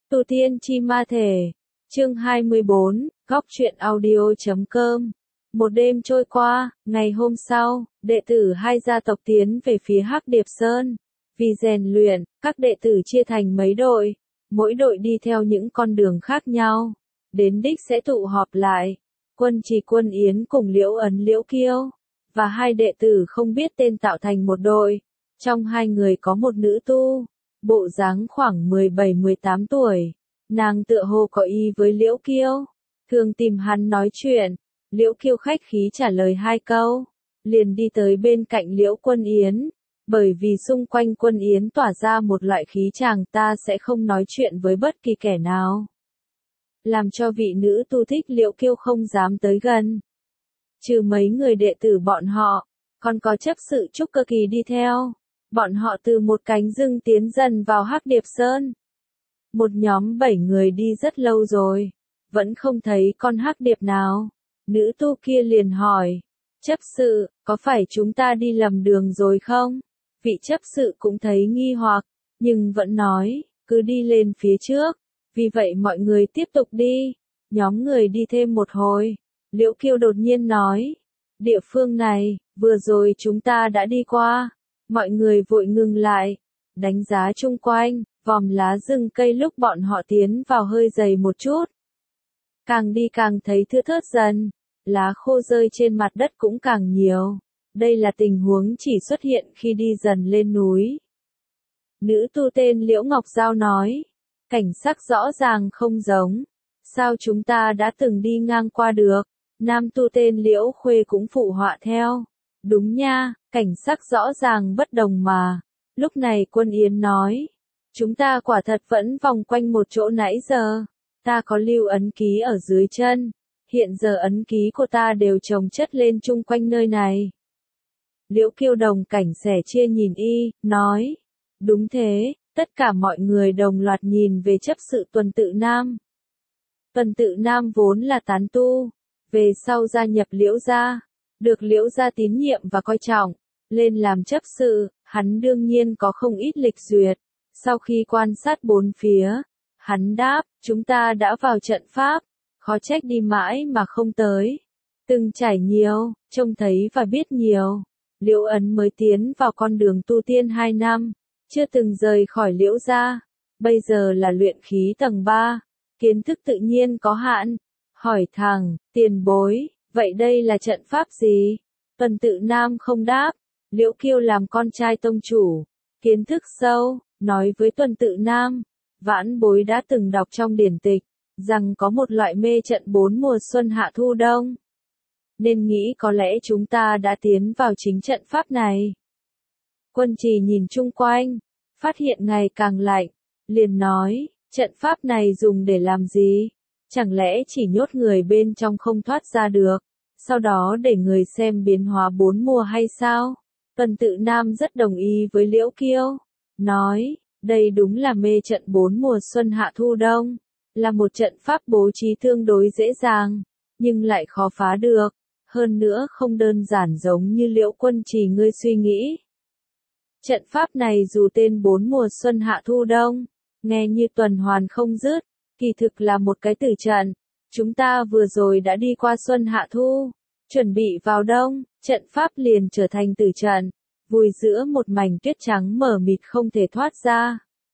Tu Tiên Chi Ma Thể, chương 24, góc truyện audio.com. Một đêm trôi qua, ngày hôm sau, đệ tử hai gia tộc tiến về phía Hắc Điệp Sơn. Vì rèn luyện, các đệ tử chia thành mấy đội, mỗi đội đi theo những con đường khác nhau. Đến đích sẽ tụ họp lại. Quân Trì Quân Yến cùng Liễu Ấn Liễu Kiêu, và hai đệ tử không biết tên tạo thành một đội. Trong hai người có một nữ tu, bộ dáng khoảng 17-18 tuổi. Nàng tựa hồ có ý với Liễu Kiêu, thường tìm hắn nói chuyện. Liễu Kiêu khách khí trả lời hai câu, liền đi tới bên cạnh Liễu Quân Yến. Bởi vì xung quanh Quân Yến tỏa ra một loại khí chàng ta sẽ không nói chuyện với bất kỳ kẻ nào. Làm cho vị nữ tu thích Liễu Kiêu không dám tới gần. Trừ mấy người đệ tử bọn họ, còn có chấp sự Trúc Cơ Kỳ đi theo. Bọn họ từ một cánh rừng tiến dần vào Hắc Điệp Sơn. Một nhóm 7 người đi rất lâu rồi, vẫn không thấy con hắc điệp nào. Nữ tu kia liền hỏi, chấp sự, có phải chúng ta đi lầm đường rồi không? Vị chấp sự cũng thấy nghi hoặc, nhưng vẫn nói, cứ đi lên phía trước. Vì vậy mọi người tiếp tục đi. Nhóm người đi thêm một hồi, Liễu Kiêu đột nhiên nói, địa phương này, vừa rồi chúng ta đã đi qua. Mọi người vội ngừng lại, đánh giá chung quanh. Vòm lá rừng cây lúc bọn họ tiến vào hơi dày một chút. Càng đi càng thấy thưa thớt dần, lá khô rơi trên mặt đất cũng càng nhiều. Đây là tình huống chỉ xuất hiện khi đi dần lên núi. Nữ tu tên Liễu Ngọc Giao nói, cảnh sắc rõ ràng không giống. Sao chúng ta đã từng đi ngang qua được? Nam tu tên Liễu Khuê cũng phụ họa theo. Đúng nha, cảnh sắc rõ ràng bất đồng mà. Lúc này Quân Yến nói, chúng ta quả thật vẫn vòng quanh một chỗ nãy giờ. Ta có lưu ấn ký ở dưới chân. Hiện giờ ấn ký của ta đều chồng chất lên chung quanh nơi này. Liễu Kiêu đồng cảnh sẻ chia nhìn y, nói. Đúng thế, tất cả mọi người đồng loạt nhìn về chấp sự Tuần Tự Nam. Tuần Tự Nam vốn là tán tu. Về sau gia nhập Liễu gia. Được Liễu gia tín nhiệm và coi trọng. Lên làm chấp sự, hắn đương nhiên có không ít lịch duyệt. Sau khi quan sát bốn phía, hắn đáp, chúng ta đã vào trận pháp, khó trách đi mãi mà không tới. Từng trải nhiều, trông thấy và biết nhiều. Liễu Ấn mới tiến vào con đường tu tiên 2 năm, chưa từng rời khỏi Liễu gia. Bây giờ là luyện khí tầng 3, kiến thức tự nhiên có hạn. Hỏi thẳng, tiền bối, vậy đây là trận pháp gì? Tuần Tự Nam không đáp. Liễu Kiêu làm con trai tông chủ, kiến thức sâu. Nói với Tuần Tự Nam, vãn bối đã từng đọc trong điển tịch, rằng có một loại mê trận 4 mùa xuân hạ thu đông. Nên nghĩ có lẽ chúng ta đã tiến vào chính trận pháp này. Quân Trì nhìn chung quanh, phát hiện ngày càng lạnh, liền nói, trận pháp này dùng để làm gì? Chẳng lẽ chỉ nhốt người bên trong không thoát ra được, sau đó để người xem biến hóa 4 mùa hay sao? Tuần Tự Nam rất đồng ý với Liễu Kiêu. Nói, đây đúng là mê trận 4 mùa xuân hạ thu đông, là một trận pháp bố trí tương đối dễ dàng, nhưng lại khó phá được, hơn nữa không đơn giản giống như Liễu Quân Trì ngươi suy nghĩ. Trận pháp này dù tên 4 mùa xuân hạ thu đông, nghe như tuần hoàn không dứt, kỳ thực là một cái tử trận. Chúng ta vừa rồi đã đi qua xuân hạ thu, chuẩn bị vào đông, trận pháp liền trở thành tử trận. Vùi giữa một mảnh tuyết trắng mờ mịt không thể thoát ra.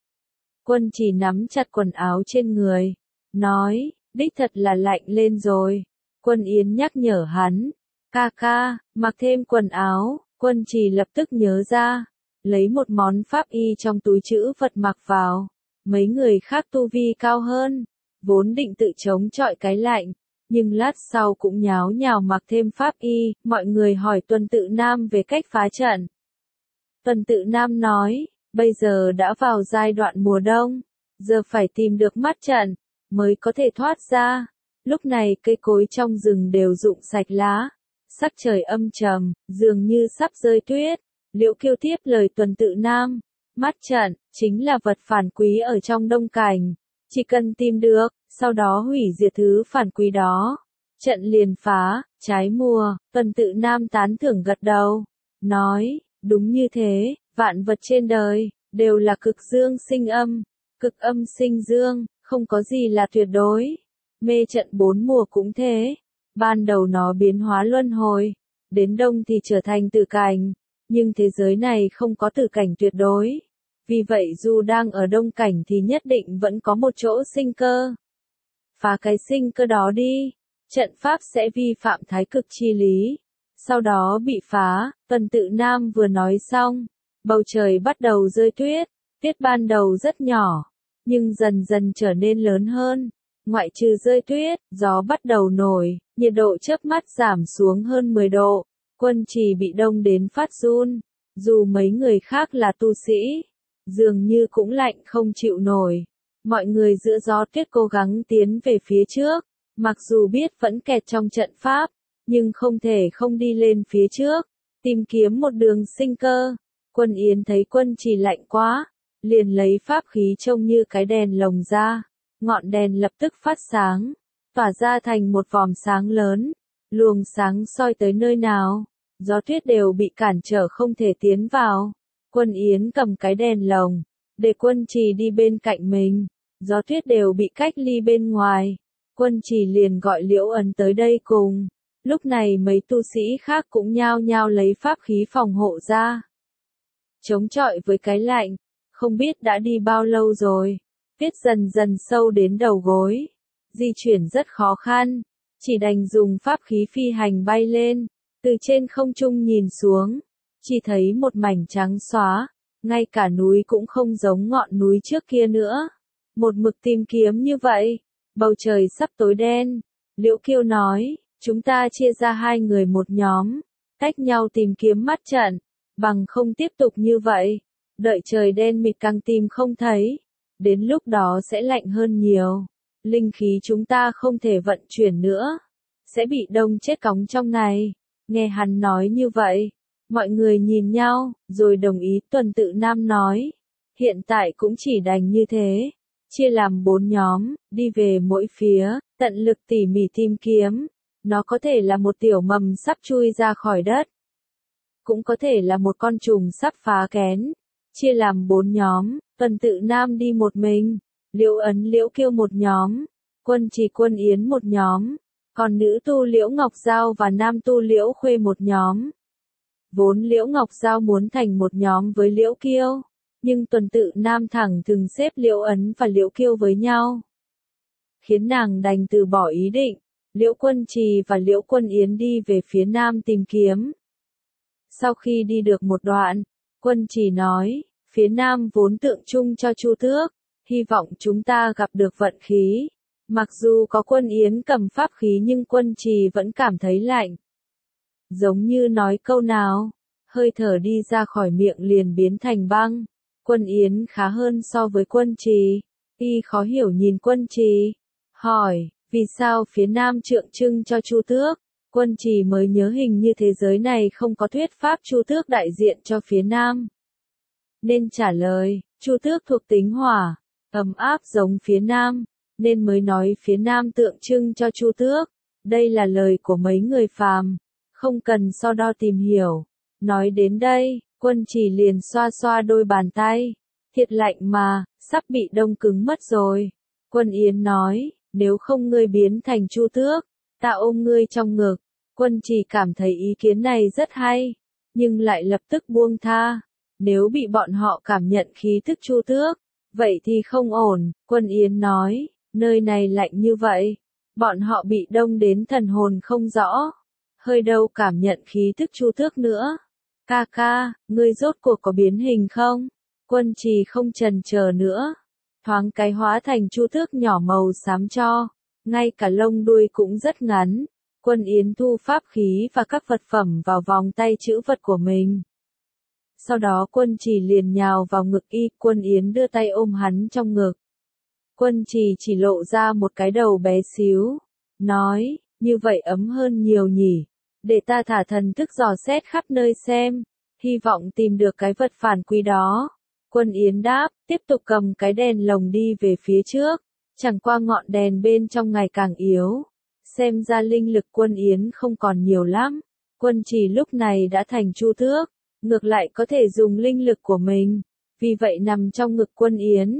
Quân Trì nắm chặt quần áo trên người, nói, đích thật là lạnh lên rồi. Quân Yến nhắc nhở hắn, ca ca, mặc thêm quần áo. Quân Trì lập tức nhớ ra, lấy một món pháp y trong túi trữ vật mặc vào. Mấy người khác tu vi cao hơn, vốn định tự chống chọi cái lạnh, nhưng lát sau cũng nháo nhào mặc thêm pháp y. Mọi người hỏi Tuần Tự Nam về cách phá trận. Tuần Tự Nam nói, bây giờ đã vào giai đoạn mùa đông, giờ phải tìm được mắt trận, mới có thể thoát ra. Lúc này cây cối trong rừng đều rụng sạch lá, sắc trời âm trầm, dường như sắp rơi tuyết. Liễu Kiêu tiếp lời Tuần Tự Nam, mắt trận, chính là vật phản quý ở trong đông cảnh, chỉ cần tìm được, sau đó hủy diệt thứ phản quý đó, trận liền phá, trái mùa. Tuần Tự Nam tán thưởng gật đầu, nói, đúng như thế, vạn vật trên đời, đều là cực dương sinh âm, cực âm sinh dương, Không có gì là tuyệt đối. Mê trận 4 mùa cũng thế. Ban đầu nó biến hóa luân hồi, đến đông thì trở thành tử cảnh, nhưng thế giới này không có tử cảnh tuyệt đối. Vì vậy dù đang ở đông cảnh thì nhất định vẫn có một chỗ sinh cơ. Phá cái sinh cơ đó đi, trận pháp sẽ vi phạm thái cực chi lý, sau đó bị phá. Tuần Tự Nam vừa nói xong, bầu trời bắt đầu rơi tuyết. Tuyết ban đầu rất nhỏ, nhưng dần dần trở nên lớn hơn. Ngoại trừ rơi tuyết, gió bắt đầu nổi, nhiệt độ chớp mắt giảm xuống hơn 10 độ. Quân Trì bị đông đến phát run, dù mấy người khác là tu sĩ, dường như cũng lạnh không chịu nổi. Mọi người giữa gió tuyết cố gắng tiến về phía trước, mặc dù biết vẫn kẹt trong trận pháp, nhưng không thể không đi lên phía trước, tìm kiếm một đường sinh cơ. Quân Yến thấy Quân Trì lạnh quá, liền lấy pháp khí trông như cái đèn lồng ra, ngọn đèn lập tức phát sáng, tỏa ra thành một vòm sáng lớn, luồng sáng soi tới nơi nào, gió tuyết đều bị cản trở không thể tiến vào. Quân Yến cầm cái đèn lồng, để Quân Trì đi bên cạnh mình, gió tuyết đều bị cách ly bên ngoài. Quân Trì liền gọi Liễu Ấn tới đây cùng. Lúc này mấy tu sĩ khác cũng nhao nhao lấy pháp khí phòng hộ ra, chống chọi với cái lạnh. Không biết đã đi bao lâu rồi, tuyết dần dần sâu đến đầu gối, di chuyển rất khó khăn, chỉ đành dùng pháp khí phi hành bay lên, từ trên không trung nhìn xuống, chỉ thấy một mảnh trắng xóa, ngay cả núi cũng không giống ngọn núi trước kia nữa. Một mực tìm kiếm như vậy, bầu trời sắp tối đen. Liễu Kiêu nói, chúng ta chia ra 2 người một nhóm, tách nhau tìm kiếm mắt trận, bằng không tiếp tục như vậy, đợi trời đen mịt càng tìm không thấy, đến lúc đó sẽ lạnh hơn nhiều, linh khí chúng ta không thể vận chuyển nữa, sẽ bị đông chết cóng trong này. Nghe hắn nói như vậy, mọi người nhìn nhau, rồi đồng ý. Tuần Tự Nam nói, hiện tại cũng chỉ đành như thế, chia làm 4 nhóm, đi về mỗi phía, tận lực tỉ mỉ tìm kiếm. Nó có thể là một tiểu mầm sắp chui ra khỏi đất, cũng có thể là một con trùng sắp phá kén. Chia làm 4 nhóm, Tuần Tự Nam đi một mình, Liễu Ấn Liễu Kiêu một nhóm, Quân Trì Quân Yến một nhóm, còn nữ tu Liễu Ngọc Giao và nam tu Liễu Khuê một nhóm. Vốn Liễu Ngọc Giao muốn thành một nhóm với Liễu Kiêu, nhưng Tuần Tự Nam thẳng thừng xếp Liễu Ấn và Liễu Kiêu với nhau, khiến nàng đành từ bỏ ý định. Liễu Quân Trì và Liễu Quân Yến đi về phía nam tìm kiếm. Sau khi đi được một đoạn, Quân Trì nói, phía nam vốn tượng trưng cho Chu Tước, hy vọng chúng ta gặp được vận khí. Mặc dù có Quân Yến cầm pháp khí nhưng Quân Trì vẫn cảm thấy lạnh. Giống như nói câu nào, hơi thở đi ra khỏi miệng liền biến thành băng. Quân Yến khá hơn so với Quân Trì, y khó hiểu nhìn Quân Trì, hỏi, vì sao phía nam tượng trưng cho Chu Tước? Quân Trì mới nhớ hình như thế giới này không có thuyết pháp Chu Tước đại diện cho phía nam. Nên trả lời, Chu Tước thuộc tính hỏa, ấm áp giống phía nam, nên mới nói phía nam tượng trưng cho Chu Tước. Đây là lời của mấy người phàm, không cần so đo tìm hiểu. Nói đến đây, Quân Trì liền xoa xoa đôi bàn tay. Thiệt lạnh mà, sắp bị đông cứng mất rồi. Quân Yến nói, nếu không ngươi biến thành Chu Tước, ta ôm ngươi trong ngực. Quân Trì cảm thấy ý kiến này rất hay, nhưng lại lập tức buông tha. Nếu bị bọn họ cảm nhận khí thức Chu Tước, vậy thì không ổn. Quân Yến nói, nơi này lạnh như vậy, bọn họ bị đông đến thần hồn không rõ, hơi đâu cảm nhận khí thức Chu Tước nữa. Ca ca, ngươi rốt cuộc có biến hình không? Quân Trì không chần chờ nữa, thoáng cái hóa thành Chu Tước nhỏ màu xám cho, ngay cả lông đuôi cũng rất ngắn. Quân Yến thu pháp khí và các vật phẩm vào vòng tay trữ vật của mình. Sau đó Quân Trì liền nhào vào ngực y, Quân Yến đưa tay ôm hắn trong ngực. Quân Trì chỉ lộ ra một cái đầu bé xíu, nói, như vậy ấm hơn nhiều nhỉ, để ta thả thần thức dò xét khắp nơi xem, hy vọng tìm được cái vật phản quý đó. Quân Yến đáp, tiếp tục cầm cái đèn lồng đi về phía trước, chẳng qua ngọn đèn bên trong ngày càng yếu. Xem ra linh lực Quân Yến không còn nhiều lắm. Quân Trì lúc này đã thành Chu Tước, ngược lại có thể dùng linh lực của mình, vì vậy nằm trong ngực Quân Yến,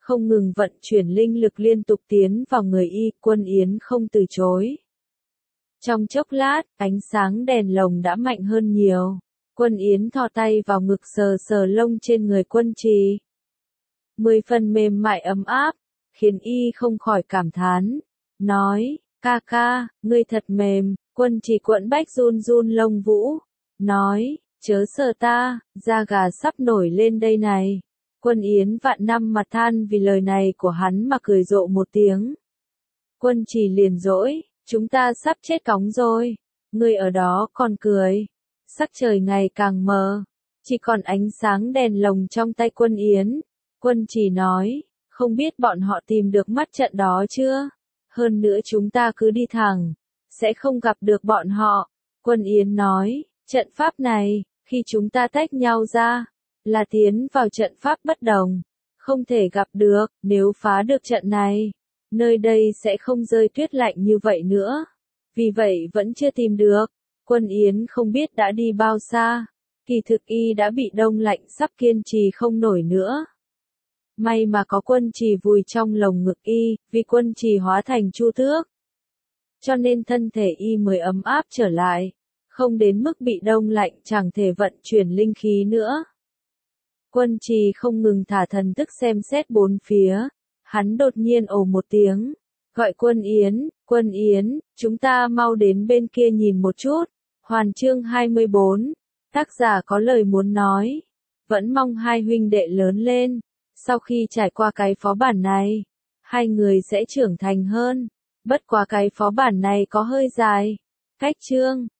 không ngừng vận chuyển linh lực liên tục tiến vào người y, Quân Yến không từ chối. Trong chốc lát, ánh sáng đèn lồng đã mạnh hơn nhiều. Quân Yến thò tay vào ngực sờ sờ lông trên người Quân Trì. 10 phần mềm mại ấm áp, khiến y không khỏi cảm thán. Nói, ca ca, ngươi thật mềm. Quân Trì quẫn bách run run lông vũ. Nói, chớ sờ ta, da gà sắp nổi lên đây này. Quân Yến vạn năm mặt than vì lời này của hắn mà cười rộ một tiếng. Quân Trì liền dỗi, chúng ta sắp chết cóng rồi. Ngươi ở đó còn cười. Sắc trời ngày càng mờ, chỉ còn ánh sáng đèn lồng trong tay Quân Yến. Quân Trì nói, không biết bọn họ tìm được mắt trận đó chưa? Hơn nữa chúng ta cứ đi thẳng, sẽ không gặp được bọn họ. Quân Yến nói, trận pháp này, khi chúng ta tách nhau ra, là tiến vào trận pháp bất đồng, không thể gặp được. Nếu phá được trận này, nơi đây sẽ không rơi tuyết lạnh như vậy nữa. Vì vậy vẫn chưa tìm được. Quân Yến không biết đã đi bao xa, kỳ thực y đã bị đông lạnh sắp kiên trì không nổi nữa. May mà có Quân Trì vùi trong lồng ngực y, vì Quân Trì hóa thành chu tước, cho nên thân thể y mới ấm áp trở lại, không đến mức bị đông lạnh chẳng thể vận chuyển linh khí nữa. Quân Trì không ngừng thả thần thức xem xét bốn phía, hắn đột nhiên ồ một tiếng, gọi Quân Yến, chúng ta mau đến bên kia nhìn một chút. Hoàn chương 24, tác giả có lời muốn nói, vẫn mong hai huynh đệ lớn lên, sau khi trải qua cái phó bản này, hai người sẽ trưởng thành hơn, bất quá cái phó bản này có hơi dài, cách chương,